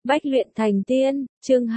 Bách luyện thành tiên, chương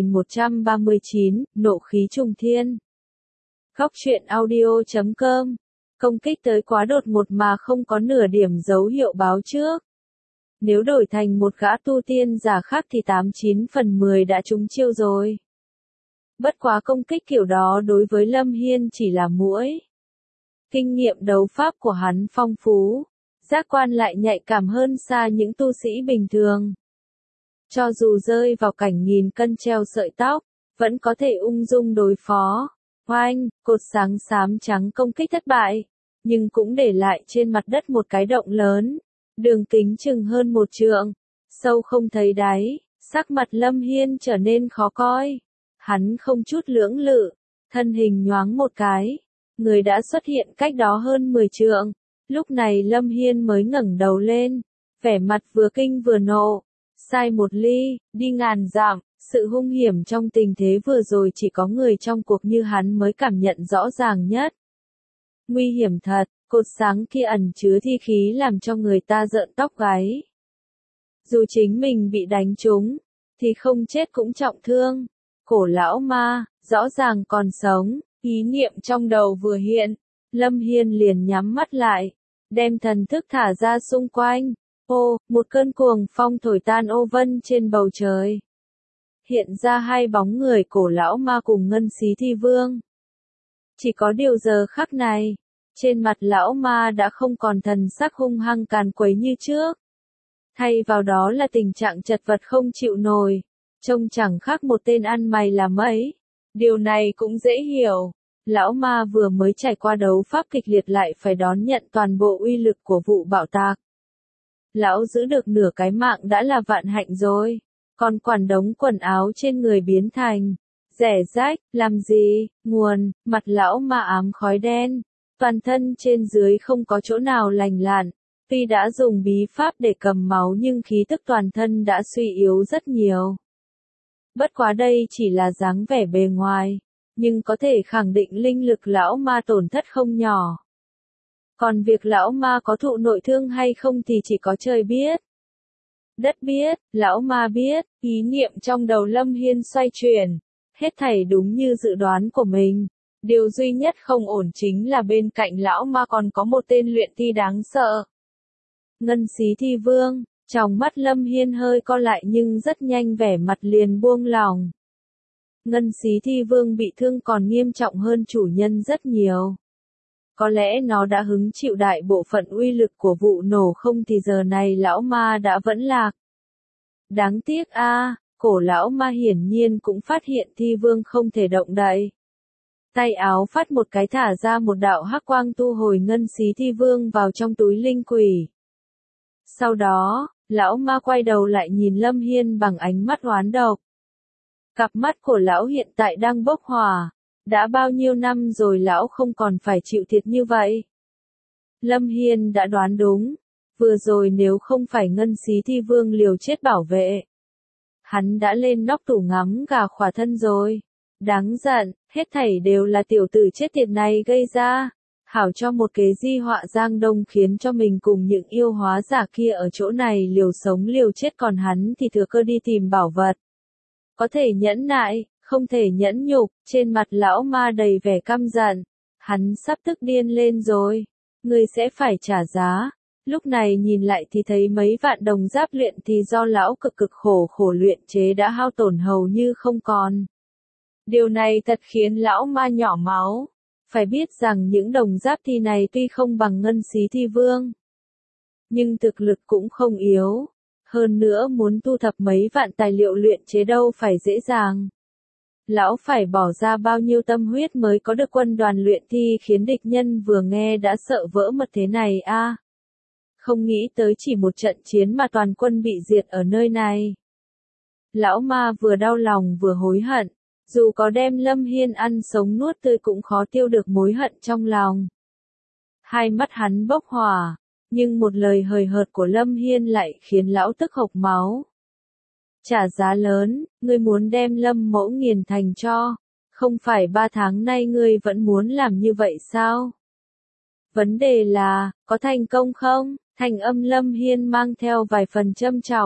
2139, nộ khí trùng thiên. Góc truyện audio.com. Công kích tới quá đột ngột mà không có nửa điểm dấu hiệu báo trước. Nếu đổi thành một gã tu tiên giả khác thì 89 phần 10 đã trúng chiêu rồi. Bất quá công kích kiểu đó đối với Lâm Hiên chỉ là muỗi. Kinh nghiệm đấu pháp của hắn phong phú, giác quan lại nhạy cảm hơn xa những tu sĩ bình thường. Cho dù rơi vào cảnh nghìn cân treo sợi tóc, vẫn có thể ung dung đối phó. Oanh, cột sáng xám trắng công kích thất bại, nhưng cũng để lại trên mặt đất một cái động lớn, đường kính chừng hơn 1 trượng, sâu không thấy đáy, sắc mặt Lâm Hiên trở nên khó coi. Hắn không chút lưỡng lự, thân hình nhoáng một cái, người đã xuất hiện cách đó hơn 10 trượng. Lúc này Lâm Hiên mới ngẩng đầu lên, vẻ mặt vừa kinh vừa nộ. Sai một ly, đi ngàn dặm, sự hung hiểm trong tình thế vừa rồi chỉ có người trong cuộc như hắn mới cảm nhận rõ ràng nhất. Nguy hiểm thật, cột sáng kia ẩn chứa thi khí làm cho người ta rợn tóc gáy. Dù chính mình bị đánh trúng, thì không chết cũng trọng thương. Cổ lão ma, rõ ràng còn sống, ý niệm trong đầu vừa hiện, Lâm Hiên liền nhắm mắt lại, đem thần thức thả ra xung quanh. Ô, một cơn cuồng phong thổi tan ô vân trên bầu trời. Hiện ra hai bóng người cổ lão ma cùng Ngân Xí Thi Vương. Chỉ có điều giờ khắc này, trên mặt lão ma đã không còn thần sắc hung hăng càn quấy như trước. Thay vào đó là tình trạng chật vật không chịu nổi, trông chẳng khác một tên ăn mày làm ấy. Điều này cũng dễ hiểu. Lão ma vừa mới trải qua đấu pháp kịch liệt lại phải đón nhận toàn bộ uy lực của vụ bạo tạc. Lão giữ được nửa cái mạng đã là vạn hạnh rồi, còn quản đống quần áo trên người biến thành rẻ rách, làm gì? Nguồn, mặt lão ma ám khói đen, toàn thân trên dưới không có chỗ nào lành lặn, tuy đã dùng bí pháp để cầm máu nhưng khí tức toàn thân đã suy yếu rất nhiều. Bất quá đây chỉ là dáng vẻ bề ngoài, nhưng có thể khẳng định linh lực lão ma tổn thất không nhỏ. Còn việc lão ma có thụ nội thương hay không thì chỉ có trời biết. Đất biết, lão ma biết, ý niệm trong đầu Lâm Hiên xoay chuyển, hết thảy đúng như dự đoán của mình. Điều duy nhất không ổn chính là bên cạnh lão ma còn có một tên luyện thi đáng sợ. Ngân Xí Thi Vương, trong mắt Lâm Hiên hơi co lại nhưng rất nhanh vẻ mặt liền buông lỏng. Ngân Xí Thi Vương bị thương còn nghiêm trọng hơn chủ nhân rất nhiều. Có lẽ nó đã hứng chịu đại bộ phận uy lực của vụ nổ không thì giờ này lão ma đã vẫn lạc. Đáng tiếc a, cổ lão ma hiển nhiên cũng phát hiện Thi Vương không thể động đậy. Tay áo phát một cái thả ra một đạo hắc quang tu hồi Ngân Xí Thi Vương vào trong túi linh quỷ. Sau đó, lão ma quay đầu lại nhìn Lâm Hiên bằng ánh mắt oán độc. Cặp mắt của lão hiện tại đang bốc hỏa. Đã bao nhiêu năm rồi lão không còn phải chịu thiệt như vậy. Lâm Hiên đã đoán đúng. Vừa rồi nếu không phải Ngân Xí Thi Vương liều chết bảo vệ, hắn đã lên nóc tủ ngắm gà khỏa thân rồi. Đáng giận, hết thảy đều là tiểu tử chết tiệt này gây ra. Hảo cho một kế di họa giang đông khiến cho mình cùng những yêu hóa giả kia ở chỗ này liều sống liều chết còn hắn thì thừa cơ đi tìm bảo vật. Có thể nhẫn nại, không thể nhẫn nhục, trên mặt lão ma đầy vẻ căm giận. Hắn sắp tức điên lên rồi. Ngươi sẽ phải trả giá. Lúc này nhìn lại thì thấy mấy vạn đồng giáp luyện thì do lão cực khổ luyện chế đã hao tổn hầu như không còn. Điều này thật khiến lão ma nhỏ máu. Phải biết rằng những đồng giáp thi này tuy không bằng Ngân Xí Thi Vương, nhưng thực lực cũng không yếu. Hơn nữa muốn thu thập mấy vạn tài liệu luyện chế đâu phải dễ dàng. Lão phải bỏ ra bao nhiêu tâm huyết mới có được quân đoàn luyện thi khiến địch nhân vừa nghe đã sợ vỡ mật thế này a. Không nghĩ tới chỉ một trận chiến mà toàn quân bị diệt ở nơi này. Lão ma vừa đau lòng vừa hối hận, dù có đem Lâm Hiên ăn sống nuốt tươi cũng khó tiêu được mối hận trong lòng. Hai mắt hắn bốc hỏa, nhưng một lời hời hợt của Lâm Hiên lại khiến lão tức hộc máu. Trả giá lớn, ngươi muốn đem Lâm mẫu nghiền thành tro, không phải 3 tháng nay ngươi vẫn muốn làm như vậy sao? Vấn đề là, có thành công không? Thành âm Lâm Hiên mang theo vài phần châm chọc,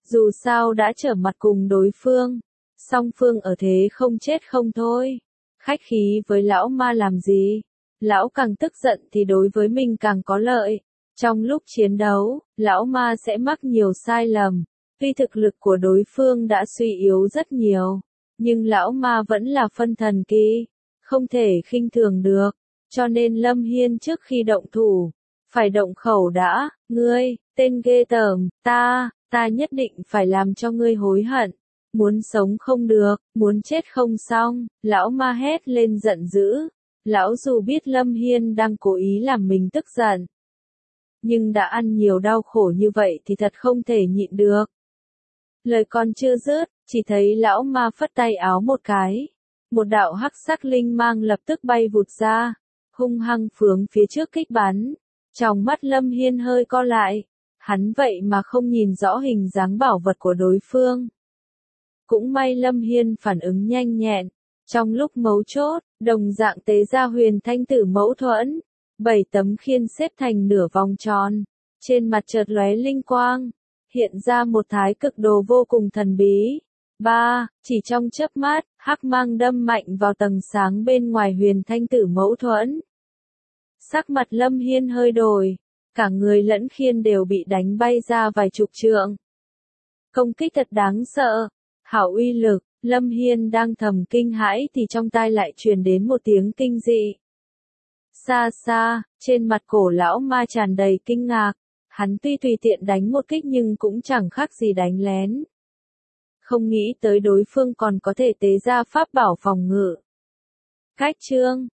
Dù sao đã trở mặt cùng đối phương, song phương ở thế không chết không thôi. Khách khí với lão ma làm gì? Lão càng tức giận thì đối với mình càng có lợi. Trong lúc chiến đấu, lão ma sẽ mắc nhiều sai lầm. Tuy thực lực của đối phương đã suy yếu rất nhiều, nhưng lão ma vẫn là phân thần kỳ, không thể khinh thường được. Cho nên Lâm Hiên trước khi động thủ, phải động khẩu đã. Ngươi, tên ghê tởm, ta nhất định phải làm cho ngươi hối hận. Muốn sống không được, muốn chết không xong. Lão ma hét lên giận dữ. Lão dù biết Lâm Hiên đang cố ý làm mình tức giận, nhưng đã ăn nhiều đau khổ như vậy thì thật không thể nhịn được. Lời còn chưa dứt, chỉ thấy lão ma phất tay áo một cái. Một đạo hắc sắc linh mang lập tức bay vụt ra, hung hăng phướng phía trước kích bắn. Trong mắt Lâm Hiên hơi co lại, hắn vậy mà không nhìn rõ hình dáng bảo vật của đối phương. Cũng may Lâm Hiên phản ứng nhanh nhẹn, trong lúc mấu chốt, đồng dạng tế ra huyền thanh tử mẫu thuẫn. 7 tấm khiên xếp thành nửa vòng tròn, trên mặt chợt lóe linh quang, hiện ra một thái cực đồ vô cùng thần bí. Chỉ trong chớp mắt, hắc mang đâm mạnh vào tầng sáng bên ngoài huyền thanh tử mẫu thuẫn. Sắc mặt Lâm Hiên hơi đổi, cả người lẫn khiên đều bị đánh bay ra vài chục trượng. Công kích thật đáng sợ, hảo uy lực. Lâm Hiên đang thầm kinh hãi thì trong tai lại truyền đến một tiếng kinh dị. Xa xa, trên mặt cổ lão ma tràn đầy kinh ngạc, hắn tuy tùy tiện đánh một kích nhưng cũng chẳng khác gì đánh lén. Không nghĩ tới đối phương còn có thể tế ra pháp bảo phòng ngự. Cách chương